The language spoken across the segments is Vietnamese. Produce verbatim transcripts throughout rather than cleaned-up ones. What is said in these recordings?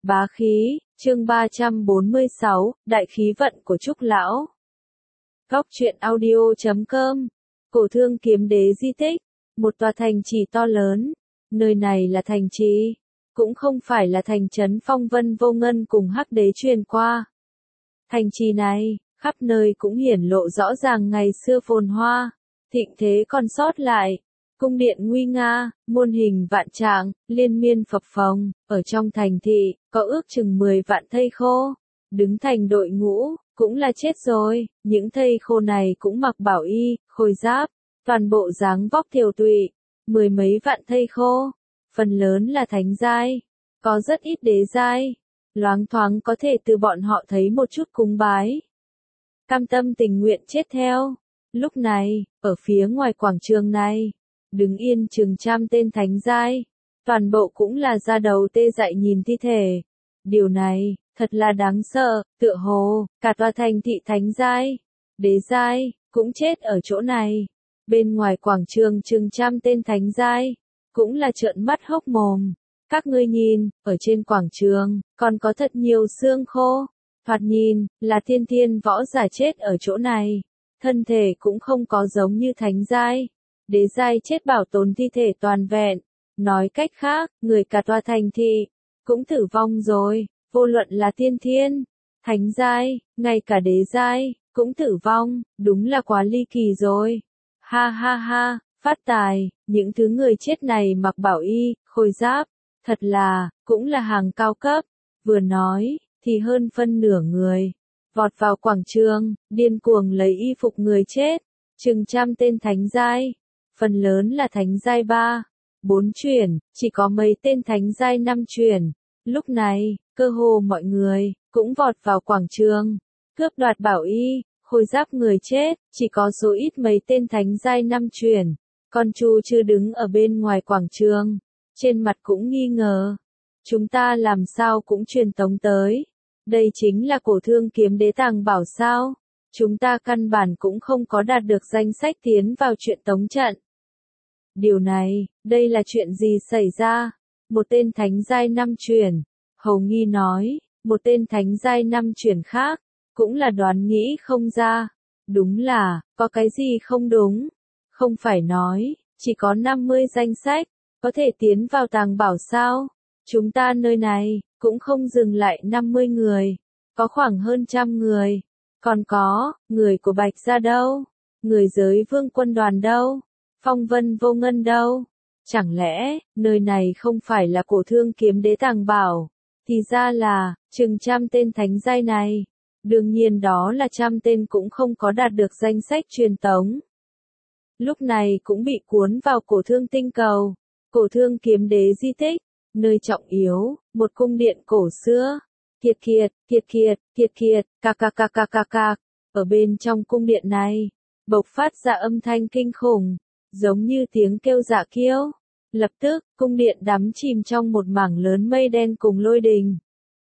Bá khí, chương ba trăm bốn mươi sáu, Đại khí vận của Trúc Lão. Góc truyện audio chấm com. Cổ Thương Kiếm Đế di tích, một tòa thành trì to lớn. Nơi này là thành trì, cũng không phải là thành trấn Phong Vân Vô Ngân cùng Hắc Đế truyền qua. Thành trì này, khắp nơi cũng hiển lộ rõ ràng ngày xưa phồn hoa, thịnh thế còn sót lại. Cung điện nguy nga, muôn hình vạn trạng, liên miên phập phồng, ở trong thành thị, có ước chừng mười vạn thây khô. Đứng thành đội ngũ, cũng là chết rồi, những thây khô này cũng mặc bảo y, khôi giáp, toàn bộ dáng vóc tiều tụy, mười mấy vạn thây khô, phần lớn là thánh giai, có rất ít đế giai, loáng thoáng có thể từ bọn họ thấy một chút cúng bái. Cam tâm tình nguyện chết theo. Lúc này, ở phía ngoài quảng trường này, đứng yên chừng trăm tên thánh giai, toàn bộ cũng là da đầu tê dại nhìn thi thể. Điều này, thật là đáng sợ, tựa hồ, cả tòa thành thị thánh giai, đế giai, cũng chết ở chỗ này. Bên ngoài quảng trường chừng trăm tên thánh giai, cũng là trợn mắt hốc mồm. Các ngươi nhìn, ở trên quảng trường, còn có thật nhiều xương khô. Thoạt nhìn, là thiên thiên võ giả chết ở chỗ này. Thân thể cũng không có giống như thánh giai. Đế giai chết bảo tồn thi thể toàn vẹn. Nói cách khác, người cả tòa thành thị, cũng tử vong rồi. Vô luận là tiên thiên, thánh giai, ngay cả đế giai, cũng tử vong. Đúng là quá ly kỳ rồi. Ha ha ha, phát tài, những thứ người chết này mặc bảo y, khôi giáp. Thật là, cũng là hàng cao cấp. Vừa nói, thì hơn phân nửa người vọt vào quảng trường, điên cuồng lấy y phục người chết. Chừng trăm tên thánh giai, phần lớn là thánh giai ba, bốn chuyển, chỉ có mấy tên thánh giai năm chuyển. Lúc này, cơ hồ mọi người cũng vọt vào quảng trường, cướp đoạt bảo y, khôi giáp người chết. Chỉ có số ít mấy tên thánh giai năm chuyển, còn Chu chưa đứng ở bên ngoài quảng trường, trên mặt cũng nghi ngờ. Chúng ta làm sao cũng truyền tống tới. Đây chính là Cổ Thương Kiếm Đế tàng bảo sao? Chúng ta căn bản cũng không có đạt được danh sách tiến vào truyền tống trận. Điều này, đây là chuyện gì xảy ra? Một tên thánh giai năm chuyển, hầu nghi nói, một tên thánh giai năm chuyển khác, cũng là đoán nghĩ không ra. Đúng là, có cái gì không đúng? Không phải nói, chỉ có năm mươi danh sách, có thể tiến vào tàng bảo sao? Chúng ta nơi này, cũng không dừng lại năm mươi người, có khoảng hơn trăm người. Còn có, người của Bạch Gia đâu? Người giới vương quân đoàn đâu? Phong Vân Vô Ngân đâu? Chẳng lẽ, nơi này không phải là Cổ Thương Kiếm Đế tàng bảo? Thì ra là, chừng trăm tên thánh giai này. Đương nhiên đó là trăm tên cũng không có đạt được danh sách truyền tống. Lúc này cũng bị cuốn vào Cổ Thương tinh cầu, Cổ Thương Kiếm Đế di tích, nơi trọng yếu, một cung điện cổ xưa. Kiệt kiệt, kiệt kiệt, kiệt kiệt, cạc cạc cạc cạc cạc cạc. Ở bên trong cung điện này, bộc phát ra âm thanh kinh khủng, giống như tiếng kêu dạ kiêu. Lập tức, cung điện đắm chìm trong một mảng lớn mây đen cùng lôi đình.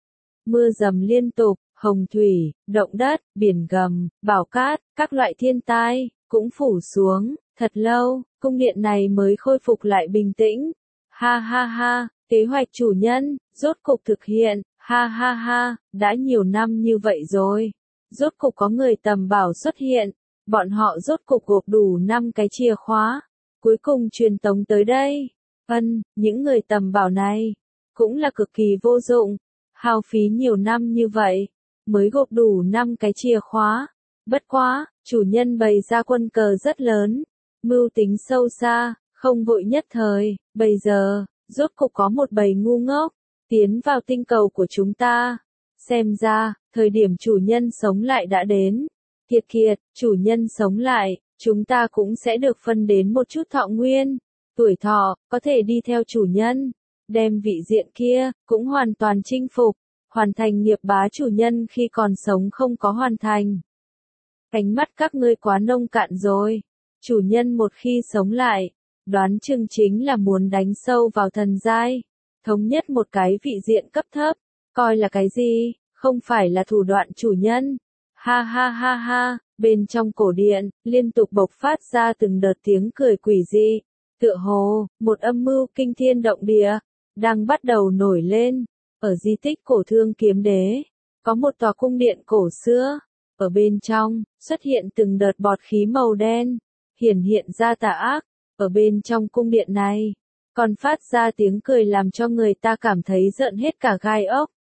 Mưa dầm liên tục, hồng thủy, động đất, biển gầm, bão cát, các loại thiên tai, cũng phủ xuống. Thật lâu, cung điện này mới khôi phục lại bình tĩnh. Ha ha ha, kế hoạch chủ nhân, rốt cục thực hiện. Ha ha ha, đã nhiều năm như vậy rồi. Rốt cục có người tầm bảo xuất hiện. Bọn họ rốt cục gộp đủ năm cái chìa khóa. Cuối cùng truyền tống tới đây. Ân, những người tầm bảo này, cũng là cực kỳ vô dụng. Hao phí nhiều năm như vậy, mới gộp đủ năm cái chìa khóa. Bất quá, chủ nhân bày ra quân cờ rất lớn. Mưu tính sâu xa, không vội nhất thời. Bây giờ, rốt cục có một bầy ngu ngốc tiến vào tinh cầu của chúng ta. Xem ra, thời điểm chủ nhân sống lại đã đến. Kiệt kiệt, chủ nhân sống lại, chúng ta cũng sẽ được phân đến một chút thọ nguyên. Tuổi thọ, có thể đi theo chủ nhân. Đem vị diện kia, cũng hoàn toàn chinh phục. Hoàn thành nghiệp bá chủ nhân khi còn sống không có hoàn thành. Cánh mắt các ngươi quá nông cạn rồi. Chủ nhân một khi sống lại, đoán chừng chính là muốn đánh sâu vào thần giai. Thống nhất một cái vị diện cấp thấp, coi là cái gì, không phải là thủ đoạn chủ nhân. Ha ha ha ha, bên trong cổ điện, liên tục bộc phát ra từng đợt tiếng cười quỷ dị. Tựa hồ, một âm mưu kinh thiên động địa, đang bắt đầu nổi lên. Ở di tích cổ thương kiếm đế, có một tòa cung điện cổ xưa. Ở bên trong, xuất hiện từng đợt bọt khí màu đen, hiển hiện ra tà ác. Ở bên trong cung điện này, còn phát ra tiếng cười làm cho người ta cảm thấy rợn hết cả gai ốc.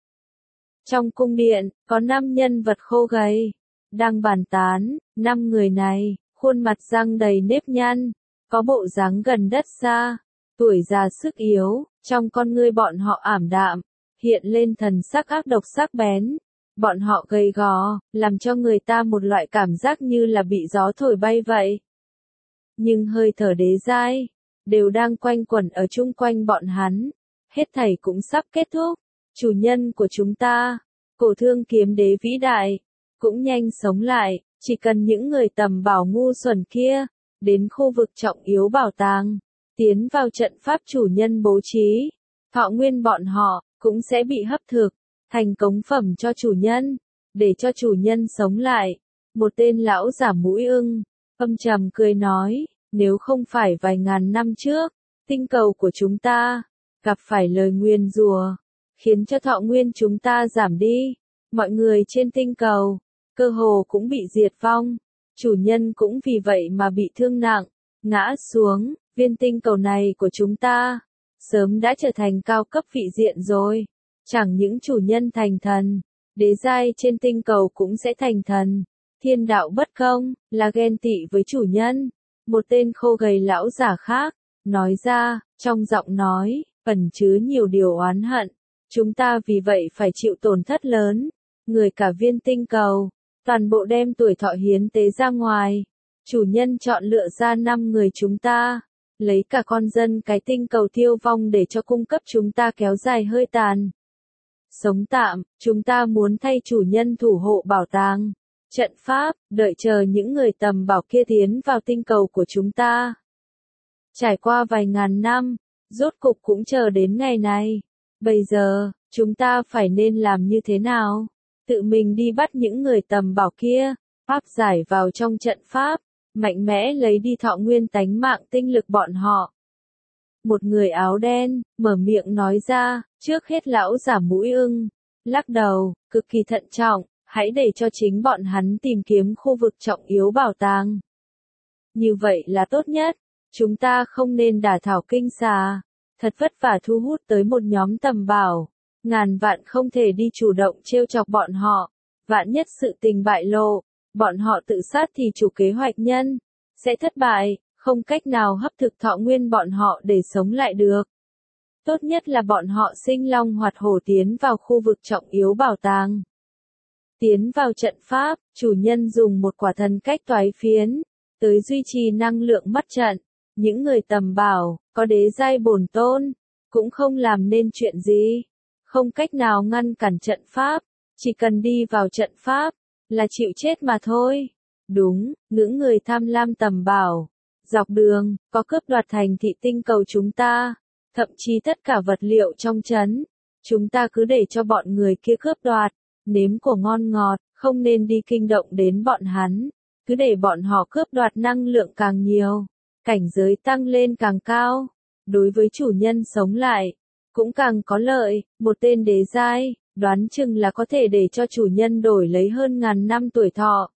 Trong cung điện, có năm nhân vật khô gầy, đang bàn tán. Năm người này, khuôn mặt răng đầy nếp nhăn, có bộ dáng gần đất xa, tuổi già sức yếu, trong con ngươi bọn họ ảm đạm, hiện lên thần sắc ác độc sắc bén. Bọn họ gầy gò, làm cho người ta một loại cảm giác như là bị gió thổi bay vậy. Nhưng hơi thở đế giai, đều đang quanh quẩn ở chung quanh bọn hắn. Hết thảy cũng sắp kết thúc. Chủ nhân của chúng ta, cổ thương kiếm đế vĩ đại, cũng nhanh sống lại. Chỉ cần những người tầm bảo ngu xuẩn kia, đến khu vực trọng yếu bảo tàng, tiến vào trận pháp chủ nhân bố trí, thọ nguyên bọn họ, cũng sẽ bị hấp thực, thành cống phẩm cho chủ nhân, để cho chủ nhân sống lại. Một tên lão giả mũi ưng, âm trầm cười nói, nếu không phải vài ngàn năm trước, tinh cầu của chúng ta, gặp phải lời nguyền rủa, khiến cho thọ nguyên chúng ta giảm đi, mọi người trên tinh cầu, cơ hồ cũng bị diệt vong, chủ nhân cũng vì vậy mà bị thương nặng, ngã xuống, viên tinh cầu này của chúng ta, sớm đã trở thành cao cấp vị diện rồi. Chẳng những chủ nhân thành thần, đế giai trên tinh cầu cũng sẽ thành thần. Thiên đạo bất công, là ghen tị với chủ nhân. Một tên khô gầy lão giả khác, nói ra, trong giọng nói, ẩn chứa nhiều điều oán hận. Chúng ta vì vậy phải chịu tổn thất lớn. Người cả viên tinh cầu, toàn bộ đem tuổi thọ hiến tế ra ngoài. Chủ nhân chọn lựa ra năm người chúng ta, lấy cả con dân cái tinh cầu tiêu vong để cho cung cấp chúng ta kéo dài hơi tàn. Sống tạm, chúng ta muốn thay chủ nhân thủ hộ bảo tàng, trận pháp, đợi chờ những người tầm bảo kia tiến vào tinh cầu của chúng ta. Trải qua vài ngàn năm, rốt cục cũng chờ đến ngày này. Bây giờ, chúng ta phải nên làm như thế nào? Tự mình đi bắt những người tầm bảo kia, áp giải vào trong trận pháp, mạnh mẽ lấy đi thọ nguyên tánh mạng tinh lực bọn họ. Một người áo đen, mở miệng nói ra, trước hết lão giả mũi ưng, lắc đầu, cực kỳ thận trọng, hãy để cho chính bọn hắn tìm kiếm khu vực trọng yếu bảo tàng. Như vậy là tốt nhất, chúng ta không nên đả thảo kinh xà, thật vất vả thu hút tới một nhóm tầm bảo, ngàn vạn không thể đi chủ động trêu chọc bọn họ, vạn nhất sự tình bại lộ, bọn họ tự sát thì chủ kế hoạch nhân sẽ thất bại. Không cách nào hấp thực thọ nguyên bọn họ để sống lại được. Tốt nhất là bọn họ sinh long hoạt hổ tiến vào khu vực trọng yếu bảo tàng. Tiến vào trận pháp, chủ nhân dùng một quả thần cách toái phiến, tới duy trì năng lượng mắt trận. Những người tầm bảo, có đế giai bổn tôn, cũng không làm nên chuyện gì. Không cách nào ngăn cản trận pháp, chỉ cần đi vào trận pháp, là chịu chết mà thôi. Đúng, những người tham lam tầm bảo. Dọc đường, có cướp đoạt thành thị tinh cầu chúng ta, thậm chí tất cả vật liệu trong trấn. Chúng ta cứ để cho bọn người kia cướp đoạt, nếm của ngon ngọt, không nên đi kinh động đến bọn hắn. Cứ để bọn họ cướp đoạt năng lượng càng nhiều, cảnh giới tăng lên càng cao. Đối với chủ nhân sống lại, cũng càng có lợi. Một tên đế giai, đoán chừng là có thể để cho chủ nhân đổi lấy hơn ngàn năm tuổi thọ.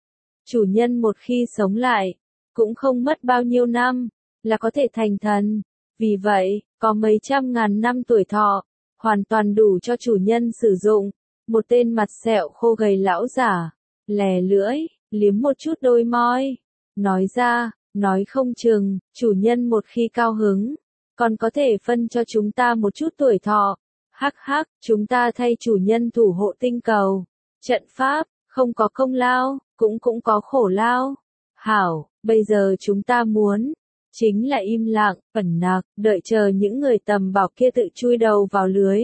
Chủ nhân một khi sống lại, cũng không mất bao nhiêu năm, là có thể thành thần. Vì vậy, có mấy trăm ngàn năm tuổi thọ, hoàn toàn đủ cho chủ nhân sử dụng. Một tên mặt sẹo khô gầy lão giả, lè lưỡi, liếm một chút đôi môi, nói ra, nói không chừng, chủ nhân một khi cao hứng, còn có thể phân cho chúng ta một chút tuổi thọ. Hắc hắc, chúng ta thay chủ nhân thủ hộ tinh cầu. Trận pháp, không có công lao, cũng cũng có khổ lao. Hảo, bây giờ chúng ta muốn, chính là im lặng, ẩn nặc, đợi chờ những người tầm bảo kia tự chui đầu vào lưới.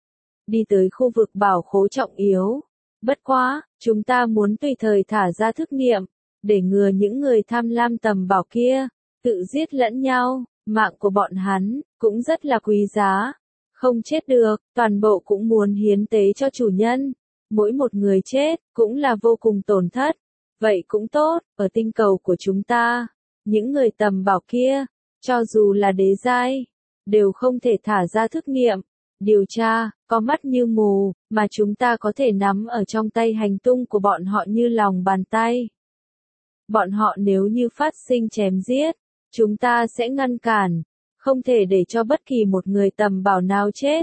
Đi tới khu vực bảo khố trọng yếu. Bất quá, chúng ta muốn tùy thời thả ra thức niệm, để ngừa những người tham lam tầm bảo kia, tự giết lẫn nhau, mạng của bọn hắn, cũng rất là quý giá. Không chết được, toàn bộ cũng muốn hiến tế cho chủ nhân. Mỗi một người chết, cũng là vô cùng tổn thất. Vậy cũng tốt, ở tinh cầu của chúng ta, những người tầm bảo kia, cho dù là đế giai, đều không thể thả ra thức niệm, điều tra, có mắt như mù, mà chúng ta có thể nắm ở trong tay hành tung của bọn họ như lòng bàn tay. Bọn họ nếu như phát sinh chém giết, chúng ta sẽ ngăn cản, không thể để cho bất kỳ một người tầm bảo nào chết.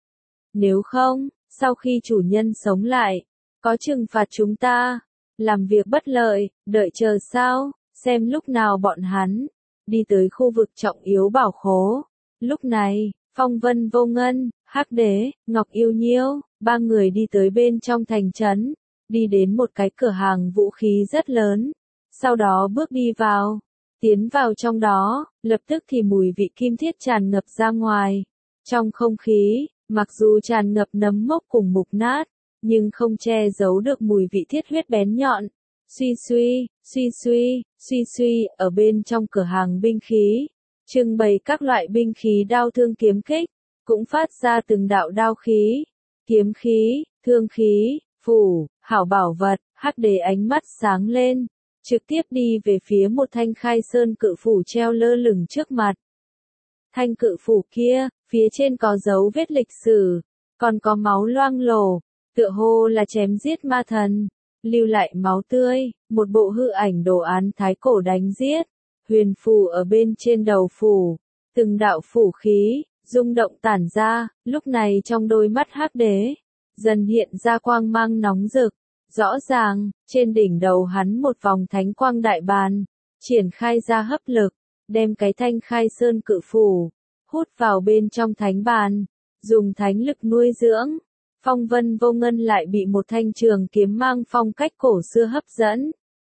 Nếu không, sau khi chủ nhân sống lại, có trừng phạt chúng ta, làm việc bất lợi, đợi chờ sao, xem lúc nào bọn hắn đi tới khu vực trọng yếu bảo khố. Lúc này, Phong Vân Vô Ngân, Hắc Đế, Ngọc Yêu Nhiêu, ba người đi tới bên trong thành trấn, đi đến một cái cửa hàng vũ khí rất lớn, sau đó bước đi vào, tiến vào trong đó, lập tức thì mùi vị kim thiết tràn ngập ra ngoài. Trong không khí, mặc dù tràn ngập nấm mốc cùng mục nát, nhưng không che giấu được mùi vị thiết huyết bén nhọn. Suy suy, suy suy, suy suy, ở bên trong cửa hàng binh khí, trưng bày các loại binh khí đao thương kiếm kích, cũng phát ra từng đạo đao khí, kiếm khí, thương khí, phủ, hảo bảo vật. Hắc Đế ánh mắt sáng lên, trực tiếp đi về phía một thanh khai sơn cự phủ treo lơ lửng trước mặt. Thanh cự phủ kia, phía trên có dấu vết lịch sử, còn có máu loang lổ, tựa hồ là chém giết ma thần, lưu lại máu tươi, một bộ hư ảnh đồ án thái cổ đánh giết, huyền phù ở bên trên đầu phủ, từng đạo phủ khí, rung động tản ra, lúc này trong đôi mắt Hắc Đế, dần hiện ra quang mang nóng rực, rõ ràng, trên đỉnh đầu hắn một vòng thánh quang đại bàn, triển khai ra hấp lực, đem cái thanh khai sơn cự phủ, hút vào bên trong thánh bàn, dùng thánh lực nuôi dưỡng. Phong Vân Vô Ngân lại bị một thanh trường kiếm mang phong cách cổ xưa hấp dẫn.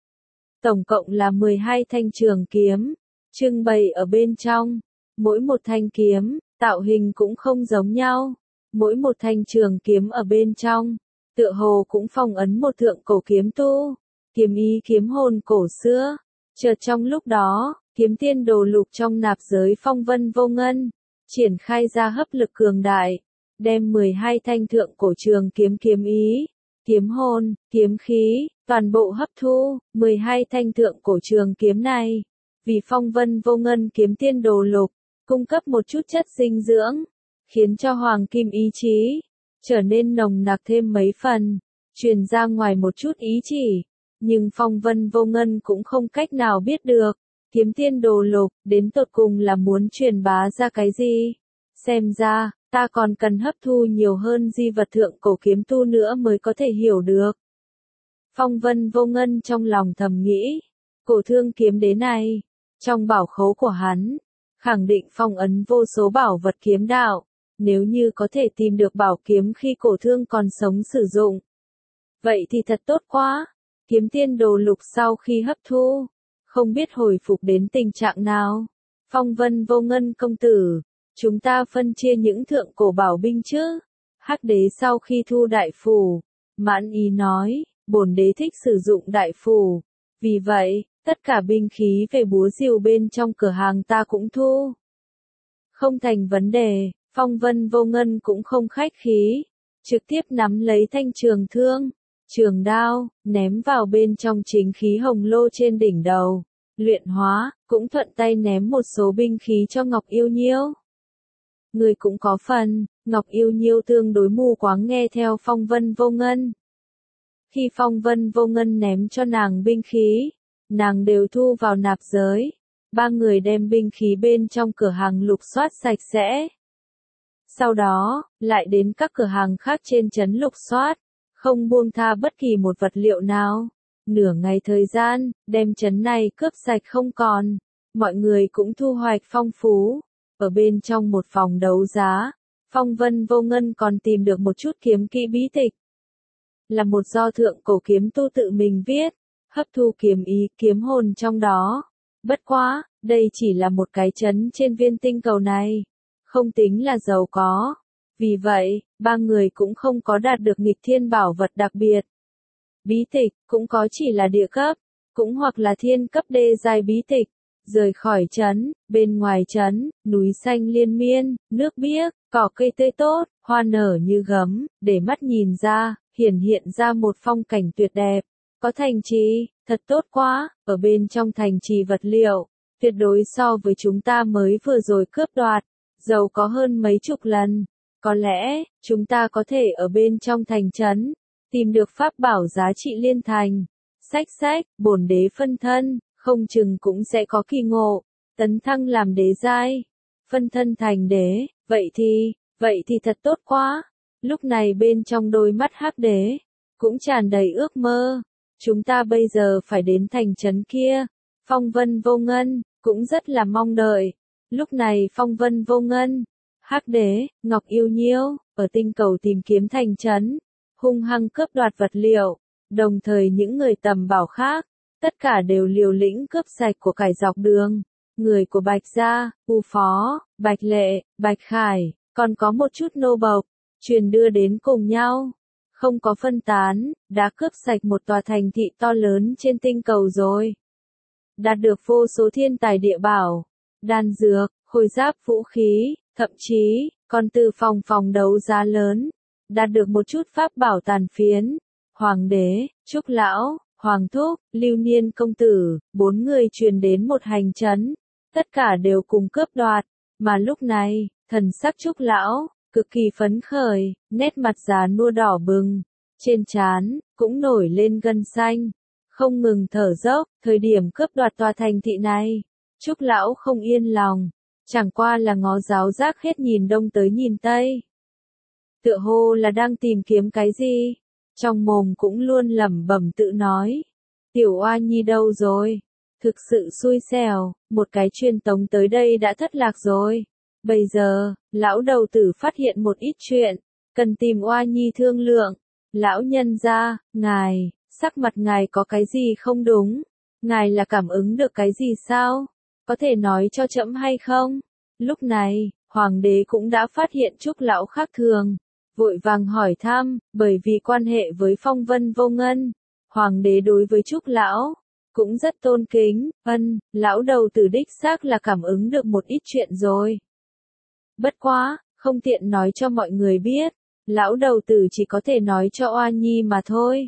Tổng cộng là mười hai thanh trường kiếm, trưng bày ở bên trong. Mỗi một thanh kiếm, tạo hình cũng không giống nhau. Mỗi một thanh trường kiếm ở bên trong, tựa hồ cũng phong ấn một thượng cổ kiếm tu, kiếm ý kiếm hồn cổ xưa. Chợt trong lúc đó, kiếm tiên đồ lục trong nạp giới Phong Vân Vô Ngân, triển khai ra hấp lực cường đại, đem mười hai thanh thượng cổ trường kiếm kiếm ý, kiếm hồn, kiếm khí, toàn bộ hấp thu. Mười hai thanh thượng cổ trường kiếm này, vì Phong Vân Vô Ngân kiếm tiên đồ lục, cung cấp một chút chất dinh dưỡng, khiến cho hoàng kim ý chí trở nên nồng nặc thêm mấy phần, truyền ra ngoài một chút ý chỉ. Nhưng Phong Vân Vô Ngân cũng không cách nào biết được, kiếm tiên đồ lục, đến tột cùng là muốn truyền bá ra cái gì. Xem ra, ta còn cần hấp thu nhiều hơn di vật thượng cổ kiếm tu nữa mới có thể hiểu được. Phong Vân Vô Ngân trong lòng thầm nghĩ, cổ thương kiếm đế này, trong bảo khố của hắn, khẳng định phong ấn vô số bảo vật kiếm đạo, nếu như có thể tìm được bảo kiếm khi cổ thương còn sống sử dụng. Vậy thì thật tốt quá. Kiếm tiên đồ lục sau khi hấp thu, không biết hồi phục đến tình trạng nào. Phong Vân Vô Ngân công tử, chúng ta phân chia những thượng cổ bảo binh chứ. Hắc Đế sau khi thu đại phù, mãn ý nói, bổn đế thích sử dụng đại phù. Vì vậy, tất cả binh khí về búa rìu bên trong cửa hàng ta cũng thu. Không thành vấn đề, Phong Vân Vô Ngân cũng không khách khí, trực tiếp nắm lấy thanh trường thương, trường đao, ném vào bên trong chính khí hồng lô trên đỉnh đầu, luyện hóa, cũng thuận tay ném một số binh khí cho Ngọc Yêu Nhiêu. Người cũng có phần, Ngọc Yêu Nhiêu tương đối mù quáng nghe theo Phong Vân Vô Ngân. Khi Phong Vân Vô Ngân ném cho nàng binh khí, nàng đều thu vào nạp giới. Ba người đem binh khí bên trong cửa hàng lục soát sạch sẽ. Sau đó, lại đến các cửa hàng khác trên trấn lục soát, không buông tha bất kỳ một vật liệu nào. Nửa ngày thời gian, đem trấn này cướp sạch không còn. Mọi người cũng thu hoạch phong phú. Ở bên trong một phòng đấu giá, Phong Vân Vô Ngân còn tìm được một chút kiếm kỹ bí tịch. Là một do thượng cổ kiếm tu tự mình viết, hấp thu kiếm ý, kiếm hồn trong đó. Bất quá, đây chỉ là một cái trấn trên viên tinh cầu này, không tính là giàu có. Vì vậy, ba người cũng không có đạt được nghịch thiên bảo vật đặc biệt. Bí tịch, cũng có chỉ là địa cấp, cũng hoặc là thiên cấp đê giai bí tịch. Rời khỏi trấn, bên ngoài trấn, núi xanh liên miên, nước biếc, cỏ cây tươi tốt, hoa nở như gấm, để mắt nhìn ra, hiển hiện ra một phong cảnh tuyệt đẹp. Có thành trì, thật tốt quá, ở bên trong thành trì vật liệu, tuyệt đối so với chúng ta mới vừa rồi cướp đoạt, giàu có hơn mấy chục lần. Có lẽ, chúng ta có thể ở bên trong thành trấn, tìm được pháp bảo giá trị liên thành. Xách xách, bổn đế phân thân, không chừng cũng sẽ có kỳ ngộ, tấn thăng làm đế giai. Phân thân thành đế, vậy thì, vậy thì thật tốt quá. Lúc này bên trong đôi mắt hắc đế, cũng tràn đầy ước mơ. Chúng ta bây giờ phải đến thành trấn kia. Phong vân vô ngân, cũng rất là mong đợi. Lúc này phong vân vô ngân, hắc đế, ngọc yêu nhiêu, ở tinh cầu tìm kiếm thành trấn, hung hăng cướp đoạt vật liệu. Đồng thời những người tầm bảo khác, tất cả đều liều lĩnh cướp sạch của cải dọc đường. Người của Bạch Gia, U Phó, Bạch Lệ, Bạch Khải, còn có một chút nô bộc, truyền đưa đến cùng nhau. Không có phân tán, đã cướp sạch một tòa thành thị to lớn trên tinh cầu rồi. Đạt được vô số thiên tài địa bảo, đan dược, khôi giáp vũ khí, thậm chí, còn từ phòng phòng đấu giá lớn, đạt được một chút pháp bảo tàn phiến. Hoàng đế, Trúc Lão, Hoàng Thúc, Lưu Niên Công Tử, bốn người truyền đến một hành trấn, tất cả đều cùng cướp đoạt, mà lúc này, thần sắc Trúc Lão, cực kỳ phấn khởi, nét mặt già nua đỏ bừng, trên trán, cũng nổi lên gân xanh, không ngừng thở dốc, thời điểm cướp đoạt tòa thành thị này, Trúc Lão không yên lòng, chẳng qua là ngó giáo giác hết nhìn đông tới nhìn tây. Tựa hồ là đang tìm kiếm cái gì? Trong mồm cũng luôn lẩm bẩm tự nói. Tiểu Oa Nhi đâu rồi? Thực sự xui xẻo, một cái truyền tống tới đây đã thất lạc rồi. Bây giờ, lão đầu tử phát hiện một ít chuyện, cần tìm Oa Nhi thương lượng. Lão nhân gia, ngài, sắc mặt ngài có cái gì không đúng? Ngài là cảm ứng được cái gì sao? Có thể nói cho trẫm hay không? Lúc này, hoàng đế cũng đã phát hiện Trúc Lão khác thường. Vội vàng hỏi thăm, bởi vì quan hệ với phong vân vô ngân, hoàng đế đối với Trúc Lão, cũng rất tôn kính, ân, lão đầu tử đích xác là cảm ứng được một ít chuyện rồi. Bất quá, không tiện nói cho mọi người biết, lão đầu tử chỉ có thể nói cho Oa Nhi mà thôi.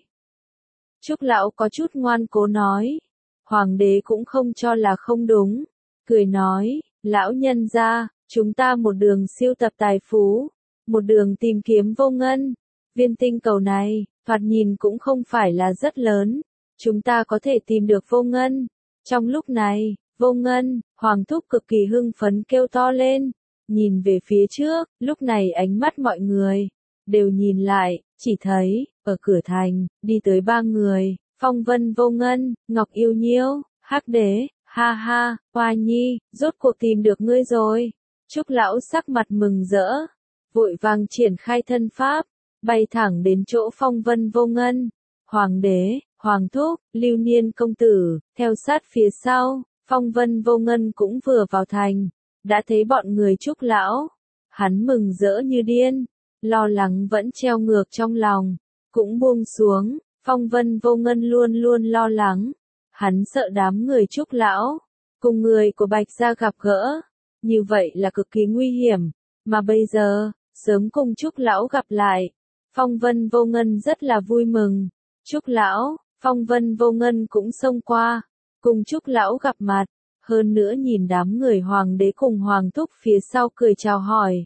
Trúc Lão có chút ngoan cố nói, hoàng đế cũng không cho là không đúng, cười nói, lão nhân gia, chúng ta một đường siêu tập tài phú. Một đường tìm kiếm vô ngân, viên tinh cầu này, thoạt nhìn cũng không phải là rất lớn, chúng ta có thể tìm được vô ngân. Trong lúc này, vô ngân, Hoàng Thúc cực kỳ hưng phấn kêu to lên, nhìn về phía trước, lúc này ánh mắt mọi người, đều nhìn lại, chỉ thấy, ở cửa thành, đi tới ba người, Phong Vân vô ngân, Ngọc Yêu Nhiêu, Hắc Đế, ha ha, Oa Nhi, rốt cuộc tìm được ngươi rồi. Trúc Lão sắc mặt mừng rỡ. Vội vàng triển khai thân pháp, bay thẳng đến chỗ phong vân vô ngân. Hoàng đế, Hoàng Thúc, Lưu Niên Công Tử, theo sát phía sau, phong vân vô ngân cũng vừa vào thành, đã thấy bọn người Trúc Lão. Hắn mừng rỡ như điên, lo lắng vẫn treo ngược trong lòng, cũng buông xuống, phong vân vô ngân luôn luôn lo lắng. Hắn sợ đám người Trúc Lão, cùng người của Bạch Gia gặp gỡ, như vậy là cực kỳ nguy hiểm, mà bây giờ, sớm cùng Trúc Lão gặp lại. Phong Vân Vô Ngân rất là vui mừng. Trúc Lão, Phong Vân Vô Ngân cũng xông qua, cùng Trúc Lão gặp mặt, hơn nữa nhìn đám người Hoàng đế cùng Hoàng Thúc phía sau cười chào hỏi.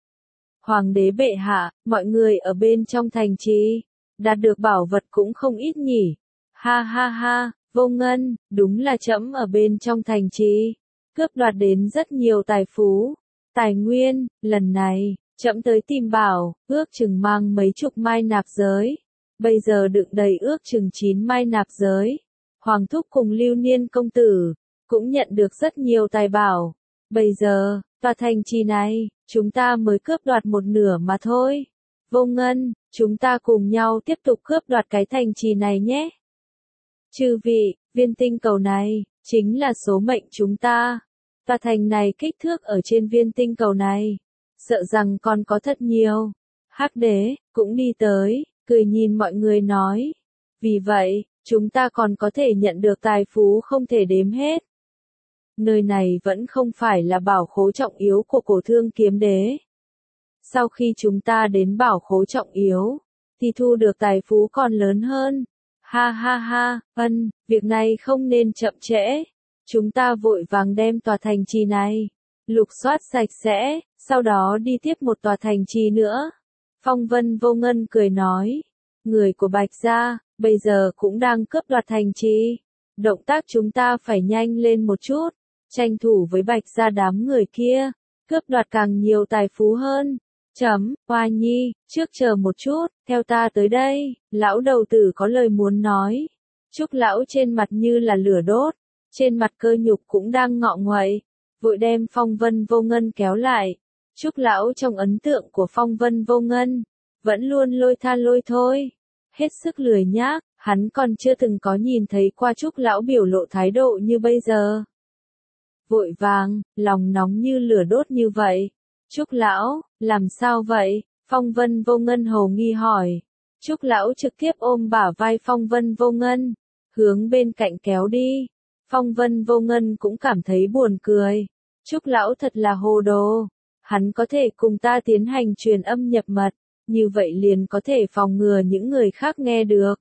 Hoàng đế bệ hạ, mọi người ở bên trong thành trì, đạt được bảo vật cũng không ít nhỉ. Ha ha ha, Vô Ngân, đúng là trẫm ở bên trong thành trì, cướp đoạt đến rất nhiều tài phú, tài nguyên, lần này, trẫm tới tìm bảo, ước chừng mang mấy chục mai nạp giới. Bây giờ đựng đầy ước chừng chín mai nạp giới. Hoàng Thúc cùng Lưu Niên Công Tử, cũng nhận được rất nhiều tài bảo. Bây giờ, tòa thành trì này, chúng ta mới cướp đoạt một nửa mà thôi. Vô Ngân, chúng ta cùng nhau tiếp tục cướp đoạt cái thành trì này nhé. Chư vị, viên tinh cầu này, chính là số mệnh chúng ta. Tòa thành này kích thước ở trên viên tinh cầu này, sợ rằng còn có thật nhiều. Hắc Đế, cũng đi tới, cười nhìn mọi người nói. Vì vậy, chúng ta còn có thể nhận được tài phú không thể đếm hết. Nơi này vẫn không phải là bảo khố trọng yếu của cổ thương kiếm đế. Sau khi chúng ta đến bảo khố trọng yếu, thì thu được tài phú còn lớn hơn. Ha ha ha, ân, việc này không nên chậm trễ. Chúng ta vội vàng đem tòa thành trì này, lục soát sạch sẽ, sau đó đi tiếp một tòa thành trì nữa. Phong Vân Vô Ngân cười nói, người của Bạch gia, bây giờ cũng đang cướp đoạt thành trì. Động tác chúng ta phải nhanh lên một chút, tranh thủ với Bạch gia đám người kia, cướp đoạt càng nhiều tài phú hơn. Chấm, Hoa Nhi, trước chờ một chút, theo ta tới đây, lão đầu tử có lời muốn nói. Trúc lão trên mặt như là lửa đốt, trên mặt cơ nhục cũng đang ngọ nguậy, vội đem Phong Vân Vô Ngân kéo lại. Trúc lão trong ấn tượng của Phong Vân Vô Ngân, vẫn luôn lôi tha lôi thôi, hết sức lười nhác, hắn còn chưa từng có nhìn thấy qua Trúc lão biểu lộ thái độ như bây giờ. Vội vàng, lòng nóng như lửa đốt như vậy. Trúc lão, làm sao vậy? Phong Vân Vô Ngân hồ nghi hỏi. Trúc lão trực tiếp ôm bả vai Phong Vân Vô Ngân, hướng bên cạnh kéo đi. Phong Vân Vô Ngân cũng cảm thấy buồn cười. Trúc lão thật là hồ đồ. Hắn có thể cùng ta tiến hành truyền âm nhập mật, như vậy liền có thể phòng ngừa những người khác nghe được.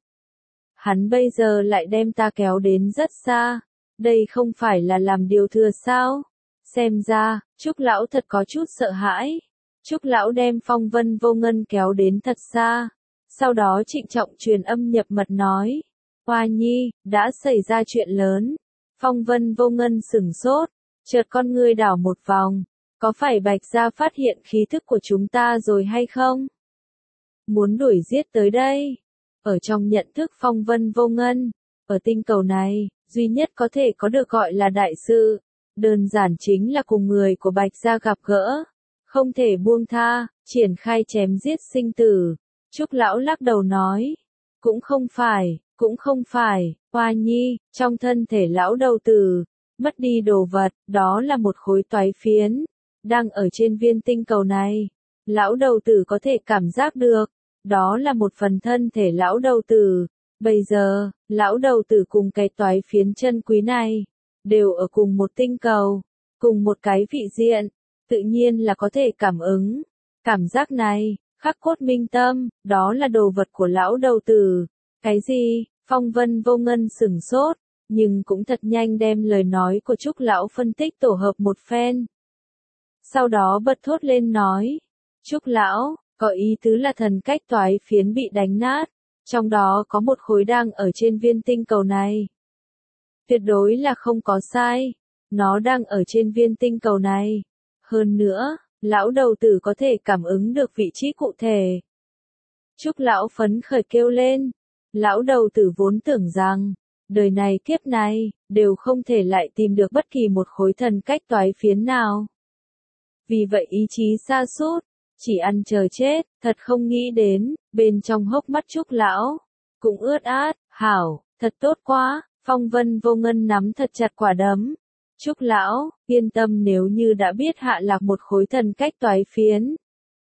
Hắn bây giờ lại đem ta kéo đến rất xa. Đây không phải là làm điều thừa sao? Xem ra, Trúc lão thật có chút sợ hãi. Trúc lão đem Phong Vân Vô Ngân kéo đến thật xa. Sau đó trịnh trọng truyền âm nhập mật nói. Hoa Nhi, đã xảy ra chuyện lớn. Phong Vân Vô Ngân sửng sốt, chợt con ngươi đảo một vòng. Có phải Bạch gia phát hiện khí thức của chúng ta rồi hay không? Muốn đuổi giết tới đây. Ở trong nhận thức Phong Vân Vô Ngân, ở tinh cầu này, duy nhất có thể có được gọi là đại sự. Đơn giản chính là cùng người của Bạch gia gặp gỡ. Không thể buông tha, triển khai chém giết sinh tử. Trúc lão lắc đầu nói. Cũng không phải, cũng không phải, Hoa Nhi, trong thân thể lão đầu tử, mất đi đồ vật, đó là một khối toái phiến. Đang ở trên viên tinh cầu này. Lão đầu tử có thể cảm giác được. Đó là một phần thân thể lão đầu tử. Bây giờ, lão đầu tử cùng cái toái phiến chân quý này, đều ở cùng một tinh cầu, cùng một cái vị diện, tự nhiên là có thể cảm ứng. Cảm giác này, khắc cốt minh tâm, đó là đồ vật của lão đầu tử. Cái gì? Phong Vân Vô Ngân sửng sốt, nhưng cũng thật nhanh đem lời nói của Trúc lão phân tích tổ hợp một phen. Sau đó bật thốt lên nói, Trúc lão, có ý tứ là thần cách toái phiến bị đánh nát, trong đó có một khối đang ở trên viên tinh cầu này. Tuyệt đối là không có sai, nó đang ở trên viên tinh cầu này. Hơn nữa, lão đầu tử có thể cảm ứng được vị trí cụ thể. Trúc lão phấn khởi kêu lên, lão đầu tử vốn tưởng rằng, đời này kiếp này, đều không thể lại tìm được bất kỳ một khối thần cách toái phiến nào. Vì vậy ý chí sa sút, chỉ ăn chờ chết, thật không nghĩ đến, bên trong hốc mắt Trúc lão, cũng ướt át, hảo, thật tốt quá, Phong Vân Vô Ngân nắm thật chặt quả đấm. Trúc lão, yên tâm nếu như đã biết hạ lạc một khối thần cách toái phiến.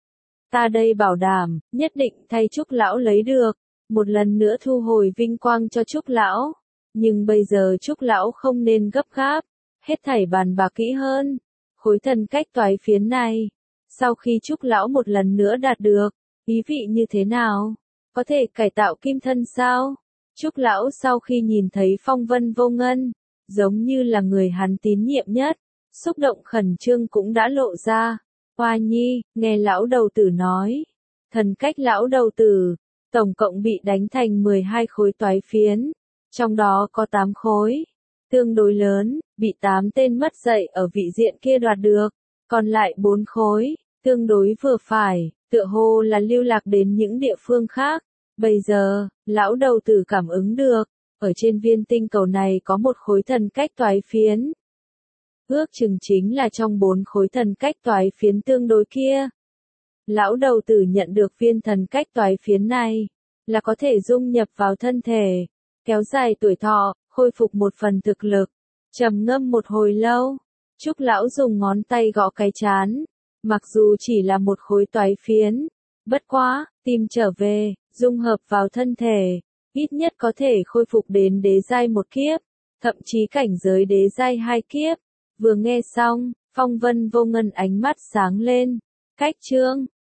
Ta đây bảo đảm, nhất định thay Trúc lão lấy được, một lần nữa thu hồi vinh quang cho Trúc lão. Nhưng bây giờ Trúc lão không nên gấp gáp, hết thảy bàn bạc kỹ hơn. Khối thần cách toái phiến này, sau khi Trúc lão một lần nữa đạt được, ý vị như thế nào? Có thể cải tạo kim thân sao? Trúc lão sau khi nhìn thấy Phong Vân Vô Ngân, giống như là người hắn tín nhiệm nhất, xúc động khẩn trương cũng đã lộ ra. Hoa Nhi, nghe lão đầu tử nói, thần cách lão đầu tử, tổng cộng bị đánh thành mười hai khối toái phiến, trong đó có tám khối, tương đối lớn, bị tám tên mất dạy ở vị diện kia đoạt được, còn lại bốn khối, tương đối vừa phải, tựa hồ là lưu lạc đến những địa phương khác. Bây giờ, lão đầu tử cảm ứng được, ở trên viên tinh cầu này có một khối thần cách toái phiến. Ước chừng chính là trong bốn khối thần cách toái phiến tương đối kia. Lão đầu tử nhận được viên thần cách toái phiến này, là có thể dung nhập vào thân thể, kéo dài tuổi thọ, khôi phục một phần thực lực. Trầm ngâm một hồi lâu, Trúc lão dùng ngón tay gõ cái chán, mặc dù chỉ là một khối toái phiến, bất quá, tìm trở về, dung hợp vào thân thể, ít nhất có thể khôi phục đến đế giai một kiếp, thậm chí cảnh giới đế giai hai kiếp. Vừa nghe xong, Phong Vân Vô Ngân ánh mắt sáng lên, cách chương